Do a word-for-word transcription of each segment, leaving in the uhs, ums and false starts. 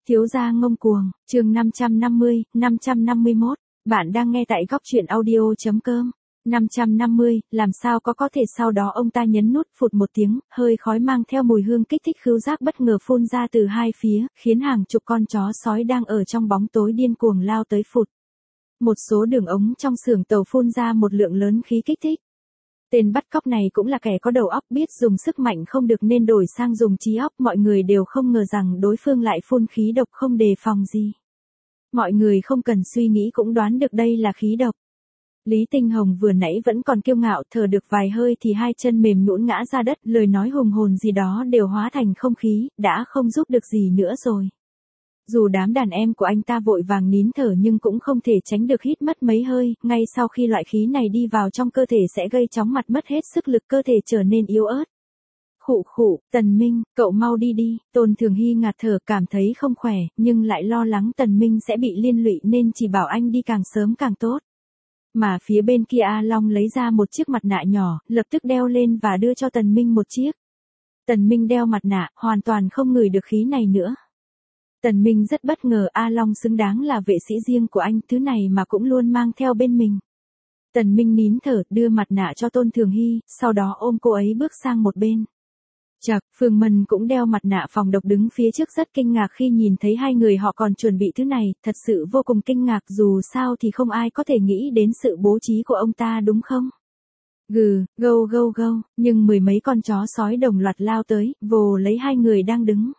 Thiếu gia ngông cuồng, chương năm trăm năm mươi, năm trăm năm mươi mốt, bạn đang nghe tại góc truyện audio.com. năm trăm năm mươi, làm sao có có thể sau đó ông ta nhấn nút phụt một tiếng, hơi khói mang theo mùi hương kích thích khứu giác bất ngờ phun ra từ hai phía, khiến hàng chục con chó sói đang ở trong bóng tối điên cuồng lao tới phụt. Một số đường ống trong xưởng tàu phun ra một lượng lớn khí kích thích. Tên bắt cóc này cũng là kẻ có đầu óc, biết dùng sức mạnh không được nên đổi sang dùng trí óc, mọi người đều không ngờ rằng đối phương lại phun khí độc không đề phòng gì. Mọi người không cần suy nghĩ cũng đoán được đây là khí độc. Lý Tinh Hồng vừa nãy vẫn còn kiêu ngạo, thở được vài hơi thì hai chân mềm nhũn ngã ra đất, lời nói hùng hồn gì đó đều hóa thành không khí, đã không giúp được gì nữa rồi. Dù đám đàn em của anh ta vội vàng nín thở nhưng cũng không thể tránh được hít mất mấy hơi, ngay sau khi loại khí này đi vào trong cơ thể sẽ gây chóng mặt, mất hết sức lực, cơ thể trở nên yếu ớt. Khụ khụ, Tần Minh, cậu mau đi đi. Tôn Thường Hy ngạt thở, cảm thấy không khỏe, nhưng lại lo lắng Tần Minh sẽ bị liên lụy nên chỉ bảo anh đi càng sớm càng tốt. Mà phía bên kia A Long lấy ra một chiếc mặt nạ nhỏ, lập tức đeo lên và đưa cho Tần Minh một chiếc. Tần Minh đeo mặt nạ, hoàn toàn không ngửi được khí này nữa. Tần Minh rất bất ngờ, A Long xứng đáng là vệ sĩ riêng của anh, thứ này mà cũng luôn mang theo bên mình. Tần Minh nín thở, đưa mặt nạ cho Tôn Thường Hy, sau đó ôm cô ấy bước sang một bên. Chậc, Phương Mân cũng đeo mặt nạ phòng độc đứng phía trước rất kinh ngạc khi nhìn thấy hai người họ còn chuẩn bị thứ này, thật sự vô cùng kinh ngạc, dù sao thì không ai có thể nghĩ đến sự bố trí của ông ta đúng không? Gừ, gâu gâu gâu, nhưng mười mấy con chó sói đồng loạt lao tới, vồ lấy hai người đang đứng.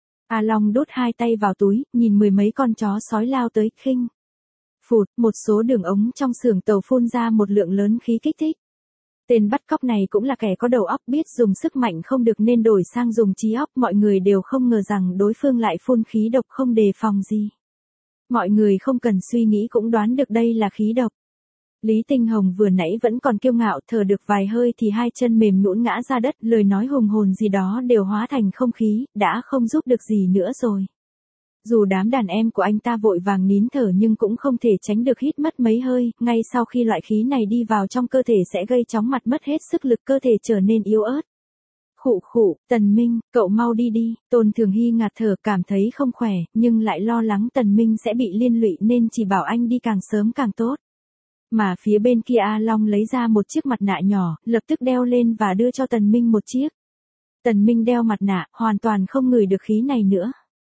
A Long đút hai tay vào túi, nhìn mười mấy con chó sói lao tới, khinh. Phụt, một số đường ống trong xưởng tàu phun ra một lượng lớn khí kích thích. Tên bắt cóc này cũng là kẻ có đầu óc, biết dùng sức mạnh không được nên đổi sang dùng trí óc, mọi người đều không ngờ rằng đối phương lại phun khí độc không đề phòng gì. Mọi người không cần suy nghĩ cũng đoán được đây là khí độc. Lý Tinh Hồng vừa nãy vẫn còn kiêu ngạo, thở được vài hơi thì hai chân mềm nhũn ngã ra đất, lời nói hùng hồn gì đó đều hóa thành không khí, đã không giúp được gì nữa rồi. Dù đám đàn em của anh ta vội vàng nín thở nhưng cũng không thể tránh được hít mất mấy hơi, ngay sau khi loại khí này đi vào trong cơ thể sẽ gây chóng mặt, mất hết sức lực, cơ thể trở nên yếu ớt. Khụ khụ, Tần Minh, cậu mau đi đi. Tôn Thường Hy ngạt thở, cảm thấy không khỏe, nhưng lại lo lắng Tần Minh sẽ bị liên lụy nên chỉ bảo anh đi càng sớm càng tốt. Mà phía bên kia A Long lấy ra một chiếc mặt nạ nhỏ, lập tức đeo lên và đưa cho Tần Minh một chiếc. Tần Minh đeo mặt nạ, hoàn toàn không ngửi được khí này nữa.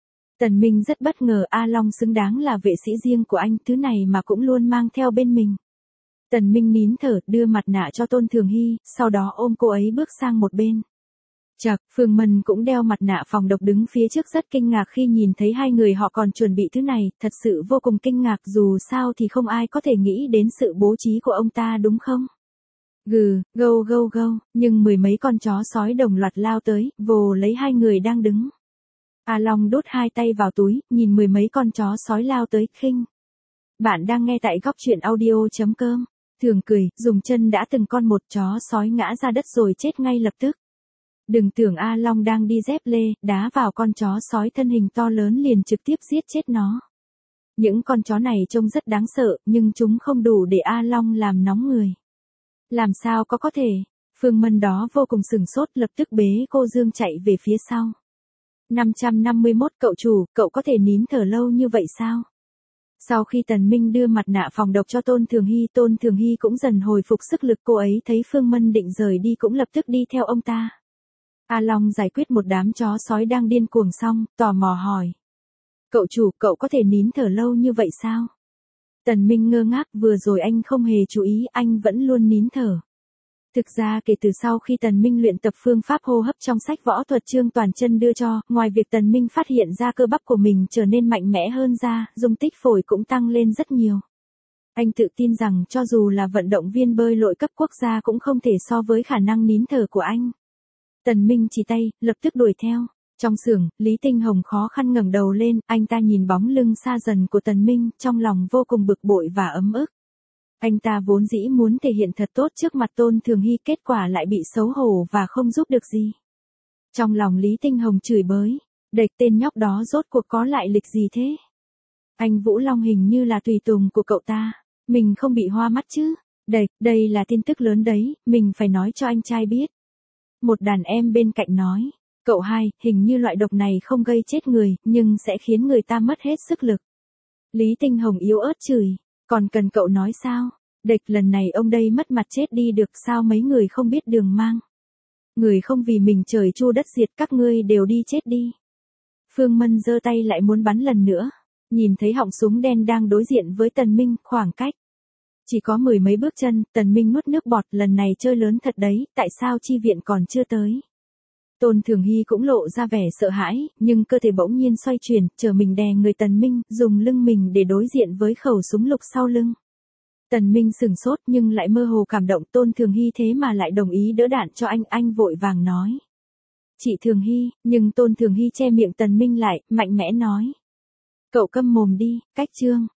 Tần Minh rất bất ngờ, A Long xứng đáng là vệ sĩ riêng của anh, thứ này mà cũng luôn mang theo bên mình. Tần Minh nín thở, đưa mặt nạ cho Tôn Thường Hy, sau đó ôm cô ấy bước sang một bên. Chậc, Phương Mân cũng đeo mặt nạ phòng độc đứng phía trước rất kinh ngạc khi nhìn thấy hai người họ còn chuẩn bị thứ này, thật sự vô cùng kinh ngạc, dù sao thì không ai có thể nghĩ đến sự bố trí của ông ta đúng không? Gừ, gâu gâu gâu, nhưng mười mấy con chó sói đồng loạt lao tới, vồ lấy hai người đang đứng. A Long đút hai tay vào túi, nhìn mười mấy con chó sói lao tới, khinh. Bạn đang nghe tại góc truyện audio.com. Thường cười, dùng chân đã từng con một chó sói ngã ra đất rồi chết ngay lập tức. Đừng tưởng A Long đang đi dép lê, đá vào con chó sói thân hình to lớn liền trực tiếp giết chết nó. Những con chó này trông rất đáng sợ, nhưng chúng không đủ để A Long làm nóng người. Làm sao có có thể? Phương Mân đó vô cùng sửng sốt, lập tức bế cô Dương chạy về phía sau. năm trăm năm mươi mốt, cậu chủ, cậu có thể nín thở lâu như vậy sao? Sau khi Tần Minh đưa mặt nạ phòng độc cho Tôn Thường Hy, Tôn Thường Hy cũng dần hồi phục sức lực, cô ấy thấy Phương Mân định rời đi cũng lập tức đi theo ông ta. A Long giải quyết một đám chó sói đang điên cuồng xong, tò mò hỏi. Cậu chủ, cậu có thể nín thở lâu như vậy sao? Tần Minh ngơ ngác, vừa rồi anh không hề chú ý, anh vẫn luôn nín thở. Thực ra kể từ sau khi Tần Minh luyện tập phương pháp hô hấp trong sách võ thuật Trương Toàn Chân đưa cho, ngoài việc Tần Minh phát hiện ra cơ bắp của mình trở nên mạnh mẽ hơn ra, dung tích phổi cũng tăng lên rất nhiều. Anh tự tin rằng cho dù là vận động viên bơi lội cấp quốc gia cũng không thể so với khả năng nín thở của anh. Tần Minh chỉ tay, lập tức đuổi theo. Trong xưởng, Lý Tinh Hồng khó khăn ngẩng đầu lên, anh ta nhìn bóng lưng xa dần của Tần Minh, trong lòng vô cùng bực bội và ấm ức. Anh ta vốn dĩ muốn thể hiện thật tốt trước mặt Tôn Thường Hy, kết quả lại bị xấu hổ và không giúp được gì. Trong lòng Lý Tinh Hồng chửi bới, đệch, tên nhóc đó rốt cuộc có lại lịch gì thế? Anh Vũ Long hình như là tùy tùng của cậu ta, mình không bị hoa mắt chứ? Đệch, đây là tin tức lớn đấy, mình phải nói cho anh trai biết. Một đàn em bên cạnh nói, Cậu hai, hình như loại độc này không gây chết người, nhưng sẽ khiến người ta mất hết sức lực. Lý Tinh Hồng yếu ớt chửi, còn cần cậu nói sao? Địch lần này ông đây mất mặt chết đi được sao mấy người không biết đường mang. Người không vì mình trời chu đất diệt các ngươi đều đi chết đi. Phương Mân giơ tay lại muốn bắn lần nữa. Nhìn thấy họng súng đen đang đối diện với Tần Minh, khoảng cách chỉ có mười mấy bước chân, Tần Minh nuốt nước bọt, lần này chơi lớn thật đấy, tại sao chi viện còn chưa tới? Tôn Thường Hy cũng lộ ra vẻ sợ hãi, nhưng cơ thể bỗng nhiên xoay chuyển, chờ mình đè người Tần Minh, dùng lưng mình để đối diện với khẩu súng lục sau lưng. Tần Minh sửng sốt nhưng lại mơ hồ cảm động, Tôn Thường Hy thế mà lại đồng ý đỡ đạn cho anh, anh vội vàng nói. Chị Thường Hy, nhưng Tôn Thường Hy che miệng Tần Minh lại, mạnh mẽ nói. Cậu câm mồm đi, cách trương.